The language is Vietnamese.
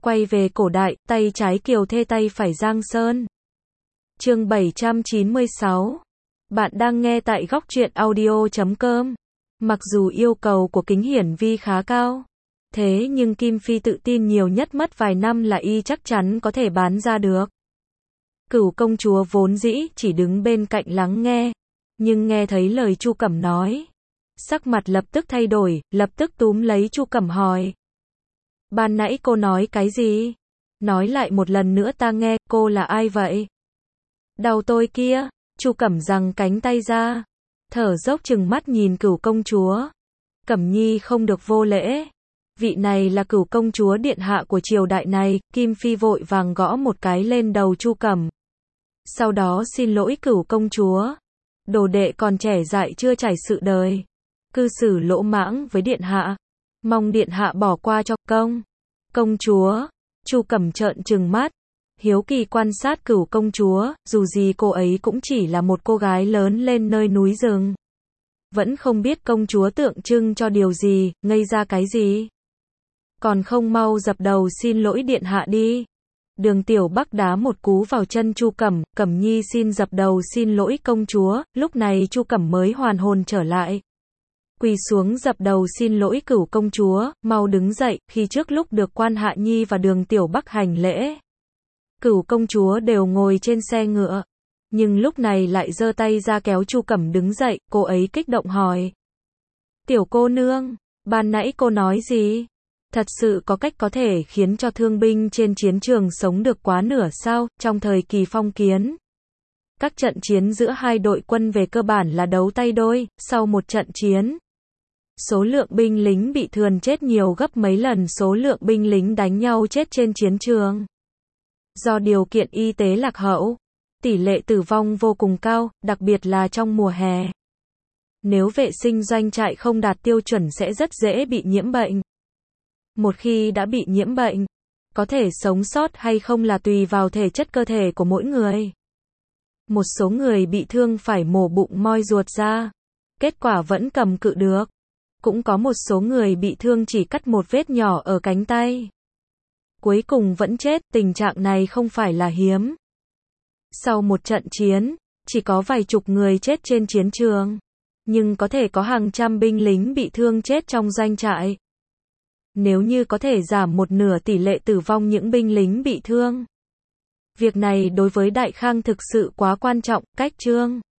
Quay về cổ đại, tay trái Kiều Thê tay phải Giang Sơn. Chương 796. Bạn đang nghe tại góc truyện audio.com. Mặc dù yêu cầu của Kính Hiển Vi khá cao, thế nhưng Kim Phi tự tin nhiều nhất mất vài năm là y chắc chắn có thể bán ra được. Cửu công chúa vốn dĩ chỉ đứng bên cạnh lắng nghe, nhưng nghe thấy lời Chu Cẩm nói, sắc mặt lập tức thay đổi, lập tức túm lấy Chu Cẩm hỏi. Ban nãy cô nói cái gì? Nói lại một lần nữa ta nghe, cô là ai vậy? Đầu tôi kia, Chu Cẩm giằng cánh tay ra, thở dốc trừng mắt nhìn Cửu công chúa. Cẩm Nhi không được vô lễ. Vị này là Cửu công chúa điện hạ của triều đại này. Kim Phi vội vàng gõ một cái lên đầu Chu Cẩm. Sau đó xin lỗi Cửu công chúa. Đồ đệ còn trẻ dại chưa trải sự đời, cư xử lỗ mãng với điện hạ, mong điện hạ bỏ qua cho công chúa. Chu Cẩm trợn trừng mắt, hiếu kỳ quan sát Cửu công chúa, dù gì cô ấy cũng chỉ là một cô gái lớn lên nơi núi rừng, vẫn không biết công chúa tượng trưng cho điều gì, ngây ra cái gì. Còn không mau dập đầu xin lỗi điện hạ đi. Đường Tiểu Bắc đá một cú vào chân Chu Cẩm. Cẩm Nhi xin dập đầu xin lỗi công chúa. Lúc này Chu Cẩm mới hoàn hồn trở lại, quỳ xuống dập đầu xin lỗi Cửu công chúa, mau đứng dậy. Khi trước lúc được Quan Hạ Nhi và Đường Tiểu Bắc hành lễ, Cửu công chúa đều ngồi trên xe ngựa, nhưng lúc này lại giơ tay ra kéo Chu Cẩm đứng dậy. Cô ấy kích động hỏi, tiểu cô nương, ban nãy cô nói gì? Thật sự có cách có thể khiến cho thương binh trên chiến trường sống được quá nửa sao? Trong thời kỳ phong kiến, các trận chiến giữa hai đội quân về cơ bản là đấu tay đôi. Sau một trận chiến, số lượng binh lính bị thương chết nhiều gấp mấy lần số lượng binh lính đánh nhau chết trên chiến trường. Do điều kiện y tế lạc hậu, tỷ lệ tử vong vô cùng cao, đặc biệt là trong mùa hè. Nếu vệ sinh doanh trại không đạt tiêu chuẩn sẽ rất dễ bị nhiễm bệnh. Một khi đã bị nhiễm bệnh, có thể sống sót hay không là tùy vào thể chất cơ thể của mỗi người. Một số người bị thương phải mổ bụng moi ruột ra, kết quả vẫn cầm cự được. Cũng có một số người bị thương chỉ cắt một vết nhỏ ở cánh tay, cuối cùng vẫn chết. Tình trạng này không phải là hiếm. Sau một trận chiến, chỉ có vài chục người chết trên chiến trường, nhưng có thể có hàng trăm binh lính bị thương chết trong doanh trại. Nếu như có thể giảm một nửa tỷ lệ tử vong những binh lính bị thương, việc này đối với Đại Khang thực sự quá quan trọng. Cách chương